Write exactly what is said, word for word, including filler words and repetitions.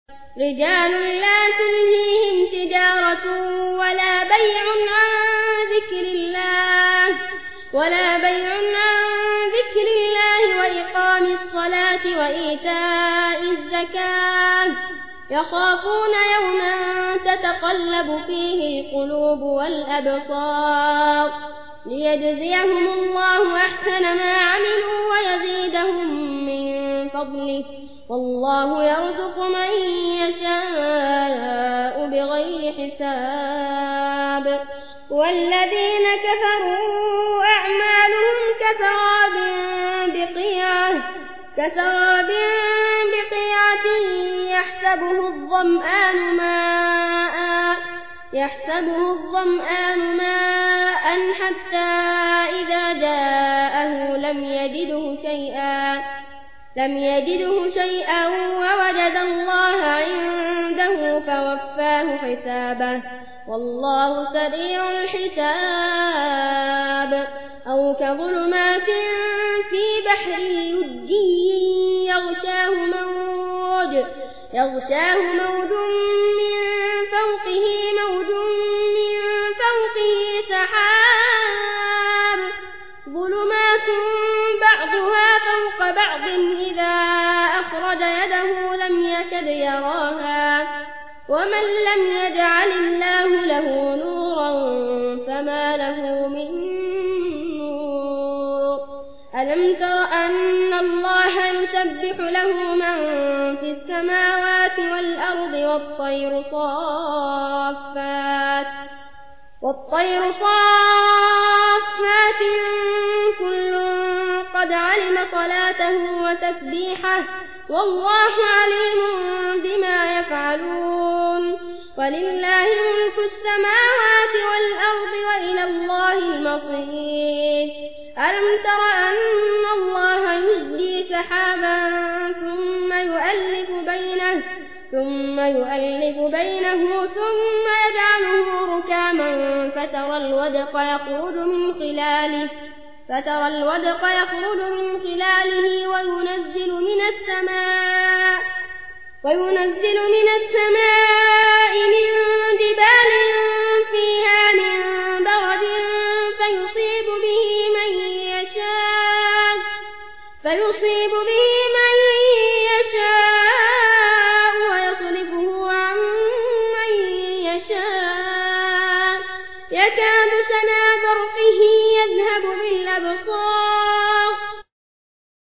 رجال لا تلهيهم تجارة ولا بيع عن ذكر الله ولا بيع عن ذكر الله وإقام الصلاة وإيتاء الزكاة يخافون يوما تتقلب فيه القلوب والأبصار ليجزيهم الله أحسن ما عملوا ويزيدهم من فضله والله يرزق من يشاء بغير حساب. والذين كفروا أعمالهم كسراب بقيعة كسراب بقيعة يحسبه الظمآن ماء يحسبه الظمآن ماء حتى إذا جاءه لم يجده شيئا لم يجده شيئا ووجد الله عنده فوفاه حسابه والله سريع الحساب. أو كظلمات في بحر لجي يغشاه موج يغشاه موج من فوقه موج من فوقه سحاب ظلمات بعضها فوق بعض إذا أخرج يده لم يكد يراها ومن لم يجعل الله له نورا فما له من نور. ألم تر أن الله يسبح له من في السماوات والأرض والطير صافات والطير صافات كل قد علم صلاته وتسبيحه والله عليم بما يفعلون. ولله ملك السماوات والأرض وإلى الله المصير. ألم تر أن الله يزجي سحابا ثم يؤلف بينه ثم يؤلف بينه ثم يجعله ركاما فترى الودق يخرج من خلاله فترى الودق يخرج من خلاله وينزل من السماء وينزل من السماء من جبال فيها من برد فيصيب به من يشاء فيصيب به من